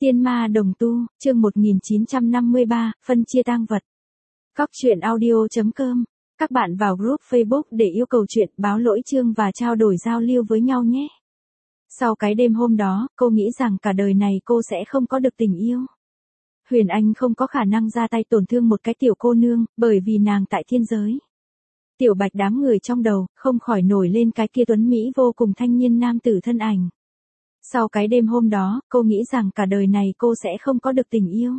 Tiên ma đồng tu, chương 1953, phân chia tang vật. Góc truyện audio.com. Các bạn vào group Facebook để yêu cầu chuyện, báo lỗi chương và trao đổi giao lưu với nhau nhé. Sau cái đêm hôm đó, cô nghĩ rằng cả đời này cô sẽ không có được tình yêu. Huyền Anh không có khả năng ra tay tổn thương một cái tiểu cô nương, bởi vì nàng tại thiên giới. Tiểu Bạch đám người trong đầu, không khỏi nổi lên cái kia tuấn Mỹ vô cùng thanh niên nam tử thân ảnh. Sau cái đêm hôm đó, cô nghĩ rằng cả đời này cô sẽ không có được tình yêu.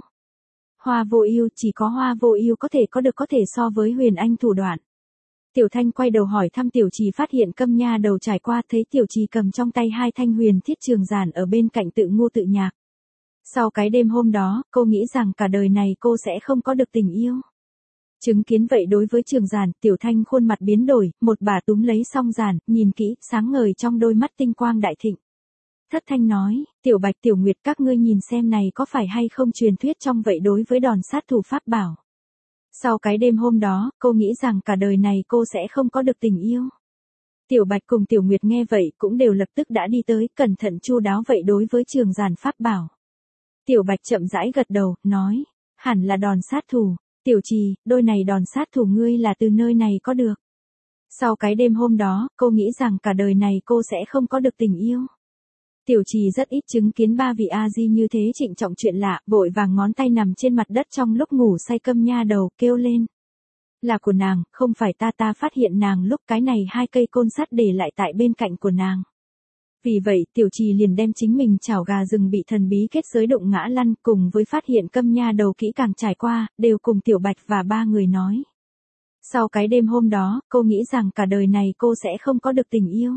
Hoa Vô Ưu, chỉ có Hoa Vô Ưu có thể so với Huyền Anh thủ đoạn. Tiểu Thanh quay đầu hỏi thăm Tiểu Trì, phát hiện Câm Nha Đầu trải qua, thấy Tiểu Trì cầm trong tay hai thanh huyền thiết trường giản ở bên cạnh tự ngu tự nhạc. Sau cái đêm hôm đó, cô nghĩ rằng cả đời này cô sẽ không có được tình yêu. Chứng kiến vậy đối với trường giản, Tiểu Thanh khuôn mặt biến đổi, một bà túm lấy song giản, nhìn kỹ, sáng ngời trong đôi mắt tinh quang đại thịnh. Thất thanh nói, Tiểu Bạch Tiểu Nguyệt, các ngươi nhìn xem này có phải hay không truyền thuyết trong vậy đối với đòn sát thủ pháp bảo. Sau cái đêm hôm đó, cô nghĩ rằng cả đời này cô sẽ không có được tình yêu. Tiểu Bạch cùng Tiểu Nguyệt nghe vậy cũng đều lập tức đã đi tới, cẩn thận chu đáo vậy đối với trường giản pháp bảo. Tiểu Bạch chậm rãi gật đầu, nói, hẳn là đòn sát thủ. Tiểu Trì, đôi này đòn sát thủ ngươi là từ nơi này có được. Sau cái đêm hôm đó, cô nghĩ rằng cả đời này cô sẽ không có được tình yêu. Tiểu Trì rất ít chứng kiến ba vị A-di như thế trịnh trọng chuyện lạ, vội vàng ngón tay nằm trên mặt đất trong lúc ngủ say Câm Nha Đầu, kêu lên. Là của nàng, không phải ta phát hiện nàng lúc cái này hai cây côn sắt để lại tại bên cạnh của nàng. Vì vậy, Tiểu Trì liền đem chính mình chảo gà rừng bị thần bí kết giới đụng ngã lăn, cùng với phát hiện Câm Nha Đầu kỹ càng trải qua, đều cùng Tiểu Bạch và ba người nói. Sau cái đêm hôm đó, cô nghĩ rằng cả đời này cô sẽ không có được tình yêu.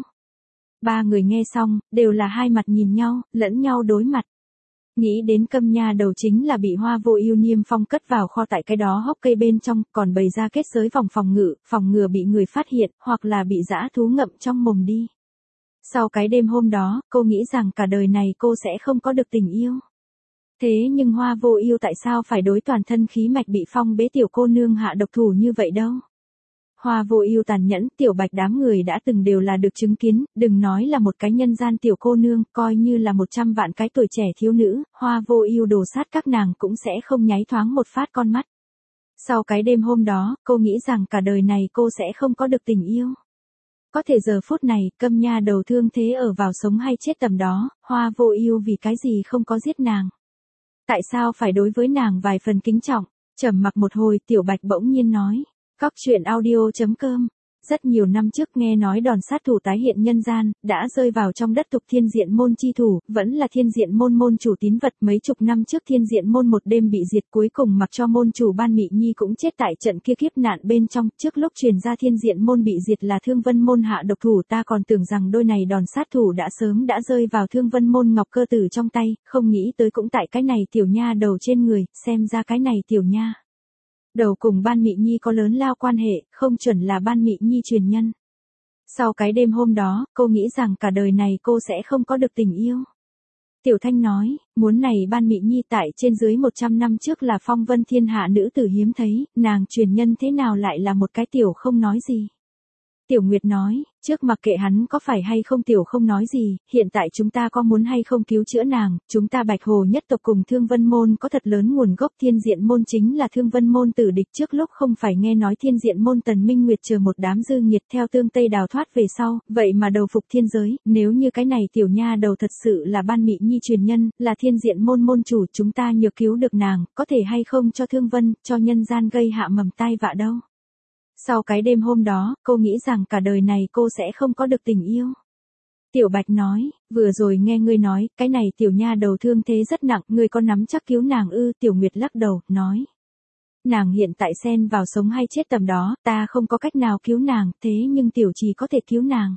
Ba người nghe xong, đều là hai mặt nhìn nhau, lẫn nhau đối mặt. Nghĩ đến Câm Nha Đầu chính là bị Hoa Vô Ưu niêm phong cất vào kho tại cái đó hốc cây bên trong, còn bày ra kết giới phòng ngừa bị người phát hiện, hoặc là bị dã thú ngậm trong mồm đi. Sau cái đêm hôm đó, cô nghĩ rằng cả đời này cô sẽ không có được tình yêu. Thế nhưng Hoa Vô Ưu tại sao phải đối toàn thân khí mạch bị phong bế tiểu cô nương hạ độc thủ như vậy đâu? Hoa Vô Ưu tàn nhẫn, Tiểu Bạch đám người đã từng đều là được chứng kiến, đừng nói là một cái nhân gian tiểu cô nương, coi như là 100 vạn cái tuổi trẻ thiếu nữ, Hoa Vô Ưu đồ sát các nàng cũng sẽ không nháy thoáng một phát con mắt. Sau cái đêm hôm đó, cô nghĩ rằng cả đời này cô sẽ không có được tình yêu. Có thể giờ phút này, Câm Nha Đầu thương thế ở vào sống hay chết tầm đó, Hoa Vô Ưu vì cái gì không có giết nàng? Tại sao phải đối với nàng vài phần kính trọng? Trầm mặc một hồi, Tiểu Bạch bỗng nhiên nói. Góc truyện audio.com. Rất nhiều năm trước nghe nói đòn sát thủ tái hiện nhân gian, đã rơi vào trong đất tục Thiên Diện Môn chi thủ, vẫn là Thiên Diện Môn môn chủ tín vật. Mấy chục năm trước Thiên Diện Môn một đêm bị diệt, cuối cùng mặc cho môn chủ Ban Mị Nhi cũng chết tại trận kia kiếp nạn bên trong. Trước lúc truyền ra Thiên Diện Môn bị diệt là Thương Vân Môn hạ độc thủ, ta còn tưởng rằng đôi này đòn sát thủ đã sớm đã rơi vào Thương Vân Môn Ngọc Cơ Tử trong tay, không nghĩ tới cũng tại cái này tiểu nha đầu trên người, xem ra cái này tiểu nha đầu cùng Ban Mị Nhi có lớn lao quan hệ, không chuẩn là Ban Mị Nhi truyền nhân. Sau cái đêm hôm đó, cô nghĩ rằng cả đời này cô sẽ không có được tình yêu. Tiểu Thanh nói, muốn này Ban Mị Nhi tại trên dưới 100 năm trước là phong vân thiên hạ nữ tử hiếm thấy, nàng truyền nhân thế nào lại là một cái tiểu không nói gì. Tiểu Nguyệt nói, trước mặc kệ hắn có phải hay không tiểu không nói gì, hiện tại chúng ta có muốn hay không cứu chữa nàng, chúng ta Bạch Hồ nhất tộc cùng Thương Vân Môn có thật lớn nguồn gốc. Thiên Diện Môn chính là Thương Vân Môn tử địch, trước lúc không phải nghe nói Thiên Diện Môn Tần Minh Nguyệt chờ một đám dư nghiệt theo Tương Tây đào thoát về sau, vậy mà đầu phục thiên giới, nếu như cái này tiểu nha đầu thật sự là Ban Mị Nhi truyền nhân, là Thiên Diện Môn môn chủ, chúng ta nhờ cứu được nàng, có thể hay không cho Thương Vân, cho nhân gian gây hạ mầm tai vạ đâu. Sau cái đêm hôm đó, cô nghĩ rằng cả đời này cô sẽ không có được tình yêu. Tiểu Bạch nói, vừa rồi nghe ngươi nói, cái này tiểu nha đầu thương thế rất nặng, ngươi có nắm chắc cứu nàng ư? Tiểu Nguyệt lắc đầu, nói. Nàng hiện tại xen vào sống hay chết tầm đó, ta không có cách nào cứu nàng, thế nhưng Tiểu Trì có thể cứu nàng.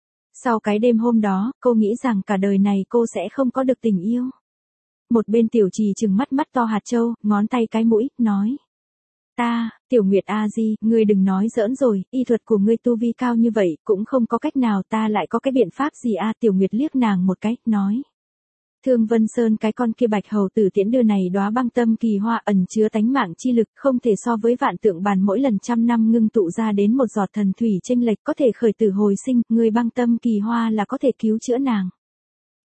Sau cái đêm hôm đó, cô nghĩ rằng cả đời này cô sẽ không có được tình yêu. Một bên Tiểu Trì trừng mắt to hạt châu, ngón tay cái mũi, nói. Tiểu Nguyệt A-di, ngươi đừng nói giỡn rồi, y thuật của ngươi tu vi cao như vậy, cũng không có cách nào, ta lại có cái biện pháp gì a? Tiểu Nguyệt liếc nàng một cái, nói. Thương Vân Sơn cái con kia Bạch Hầu Tử tiễn đưa này đóa băng tâm kỳ hoa ẩn chứa tánh mạng chi lực, không thể so với vạn tượng bàn mỗi lần 100 năm ngưng tụ ra đến một giọt thần thủy chênh lệch, có thể khởi tử hồi sinh, người băng tâm kỳ hoa là có thể cứu chữa nàng.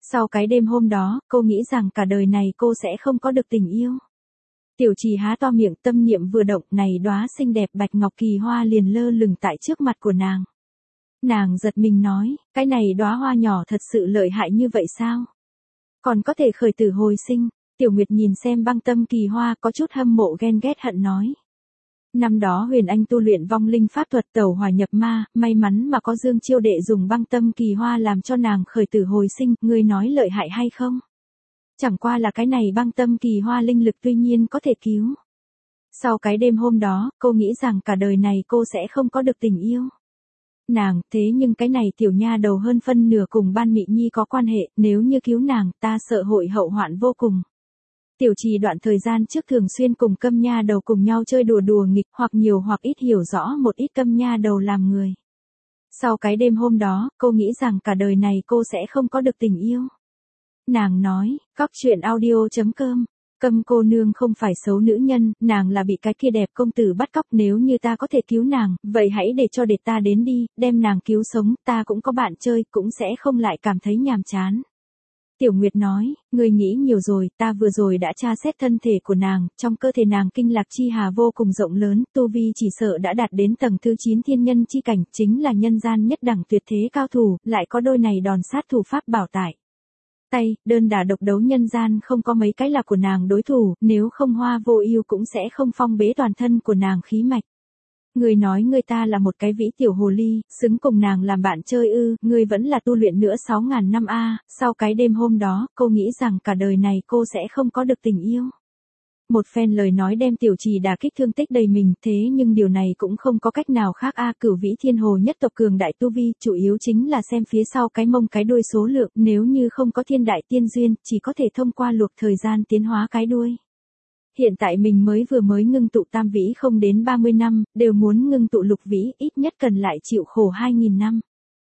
Sau cái đêm hôm đó, cô nghĩ rằng cả đời này cô sẽ không có được tình yêu. Tiểu trì há to miệng, tâm niệm vừa động, này đóa xinh đẹp bạch ngọc kỳ hoa liền lơ lửng tại trước mặt của nàng. Nàng giật mình nói, cái này đóa hoa nhỏ thật sự lợi hại như vậy sao? Còn có thể khởi tử hồi sinh. Tiểu Nguyệt nhìn xem băng tâm kỳ hoa có chút hâm mộ ghen ghét hận nói. Năm đó Huyền Anh tu luyện vong linh pháp thuật tẩu hỏa nhập ma, may mắn mà có Dương Chiêu Đệ dùng băng tâm kỳ hoa làm cho nàng khởi tử hồi sinh, ngươi nói lợi hại hay không? Chẳng qua là cái này băng tâm kỳ hoa linh lực tuy nhiên có thể cứu. Sau cái đêm hôm đó, cô nghĩ rằng cả đời này cô sẽ không có được tình yêu. Nàng, thế nhưng cái này tiểu nha đầu hơn phân nửa cùng Ban Mị Nhi có quan hệ, nếu như cứu nàng, ta sợ hội hậu hoạn vô cùng. Tiểu trì đoạn thời gian trước thường xuyên cùng Câm nha đầu cùng nhau chơi đùa đùa nghịch, hoặc nhiều hoặc ít hiểu rõ một ít Câm nha đầu làm người. Sau cái đêm hôm đó, cô nghĩ rằng cả đời này cô sẽ không có được tình yêu. Nàng nói, cóc truyện audio.com, Câm cô nương không phải xấu nữ nhân, nàng là bị cái kia đẹp công tử bắt cóc, nếu như ta có thể cứu nàng, vậy hãy để cho đệt ta đến đi, đem nàng cứu sống, ta cũng có bạn chơi, cũng sẽ không lại cảm thấy nhàm chán. Tiểu Nguyệt nói, ngươi nghĩ nhiều rồi, ta vừa rồi đã tra xét thân thể của nàng, trong cơ thể nàng kinh lạc chi hà vô cùng rộng lớn, tu vi chỉ sợ đã đạt đến tầng thứ 9 thiên nhân chi cảnh, chính là nhân gian nhất đẳng tuyệt thế cao thủ, lại có đôi này đòn sát thủ pháp bảo tại tay, đơn đả độc đấu nhân gian không có mấy cái là của nàng đối thủ, nếu không Hoa Vô Ưu cũng sẽ không phong bế toàn thân của nàng khí mạch. Người nói người ta là một cái vĩ tiểu hồ ly, xứng cùng nàng làm bạn chơi ư, ngươi vẫn là tu luyện nữa 6.000 năm a. Sau cái đêm hôm đó, cô nghĩ rằng cả đời này cô sẽ không có được tình yêu. Một phen lời nói đem tiểu trì đả kích thương tích đầy mình, thế nhưng điều này cũng không có cách nào khác a. Cửu vĩ thiên hồ nhất tộc cường đại tu vi, chủ yếu chính là xem phía sau cái mông cái đuôi số lượng, nếu như không có thiên đại tiên duyên, chỉ có thể thông qua luộc thời gian tiến hóa cái đuôi. Hiện tại mình vừa mới ngưng tụ tam vĩ không đến 30 năm, đều muốn ngưng tụ lục vĩ, ít nhất cần lại chịu khổ 2.000 năm.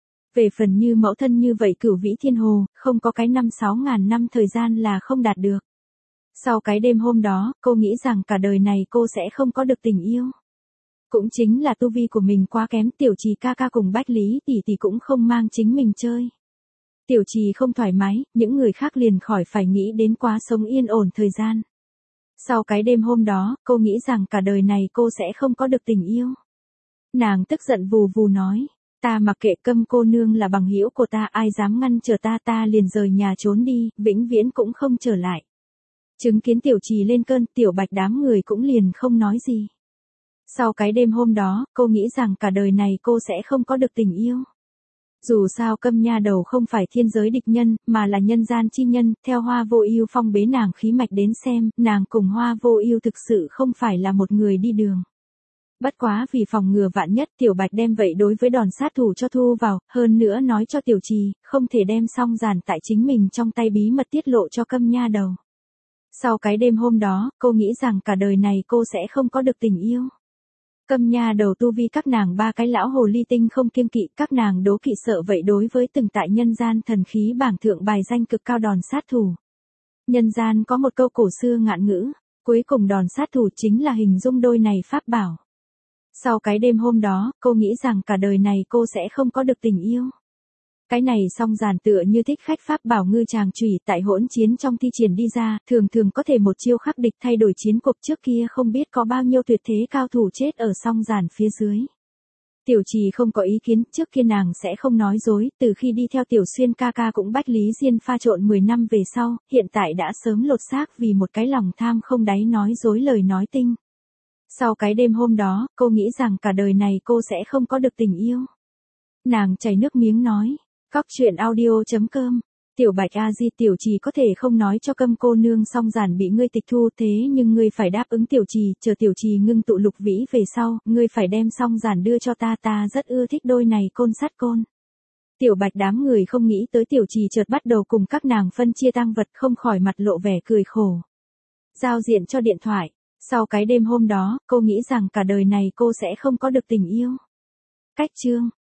Về phần như mẫu thân như vậy cửu vĩ thiên hồ, không có cái 5-6 ngàn năm thời gian là không đạt được. Sau cái đêm hôm đó, cô nghĩ rằng cả đời này cô sẽ không có được tình yêu. Cũng chính là tu vi của mình quá kém, tiểu trì ca ca cùng Bách Lý tỷ tỷ cũng không mang chính mình chơi. Tiểu trì không thoải mái, những người khác liền khỏi phải nghĩ đến quá sống yên ổn thời gian. Sau cái đêm hôm đó, cô nghĩ rằng cả đời này cô sẽ không có được tình yêu. Nàng tức giận vù vù nói, ta mặc kệ Câm cô nương là bằng hữu của ta, ai dám ngăn trở ta, ta liền rời nhà trốn đi, vĩnh viễn cũng không trở lại. Chứng kiến tiểu trì lên cơn, tiểu bạch đám người cũng liền không nói gì. Sau cái đêm hôm đó, cô nghĩ rằng cả đời này cô sẽ không có được tình yêu. Dù sao Câm nha đầu không phải thiên giới địch nhân, mà là nhân gian chi nhân, theo Hoa Vô Ưu phong bế nàng khí mạch đến xem, nàng cùng Hoa Vô Ưu thực sự không phải là một người đi đường. Bất quá vì phòng ngừa vạn nhất, tiểu bạch đem vậy đối với đòn sát thủ cho thu vào, hơn nữa nói cho tiểu trì, không thể đem song giản tại chính mình trong tay bí mật tiết lộ cho Câm nha đầu. Sau cái đêm hôm đó, cô nghĩ rằng cả đời này cô sẽ không có được tình yêu. Câm nha đầu tu vi các nàng ba cái lão hồ ly tinh không kiêng kỵ, các nàng đố kỵ sợ vậy đối với từng tại nhân gian thần khí bảng thượng bài danh cực cao đòn sát thủ. Nhân gian có một câu cổ xưa ngạn ngữ, cuối cùng đòn sát thủ chính là hình dung đôi này pháp bảo. Sau cái đêm hôm đó, cô nghĩ rằng cả đời này cô sẽ không có được tình yêu. Cái này song giản tựa như thích khách pháp bảo ngư tràng chủy tại hỗn chiến trong thi triển đi ra, thường thường có thể một chiêu khắc địch thay đổi chiến cuộc, trước kia không biết có bao nhiêu tuyệt thế cao thủ chết ở song giản phía dưới. Tiểu trì không có ý kiến, trước kia nàng sẽ không nói dối, từ khi đi theo tiểu xuyên ca ca cũng Bách Lý Diên pha trộn 10 năm về sau, hiện tại đã sớm lột xác vì một cái lòng tham không đáy nói dối lời nói tinh. Sau cái đêm hôm đó, cô nghĩ rằng cả đời này cô sẽ không có được tình yêu. Nàng chảy nước miếng nói. Cóc truyện audio.com, tiểu bạch a di, tiểu trì có thể không nói cho Câm cô nương song giản bị ngươi tịch thu, thế nhưng ngươi phải đáp ứng tiểu trì, chờ tiểu trì ngưng tụ lục vĩ về sau, ngươi phải đem song giản đưa cho ta, ta rất ưa thích đôi này côn sắt côn. Tiểu bạch đám người không nghĩ tới tiểu trì chợt bắt đầu cùng các nàng phân chia tang vật, không khỏi mặt lộ vẻ cười khổ. Giao diện cho điện thoại. Sau cái đêm hôm đó, cô nghĩ rằng cả đời này cô sẽ không có được tình yêu. Cách chương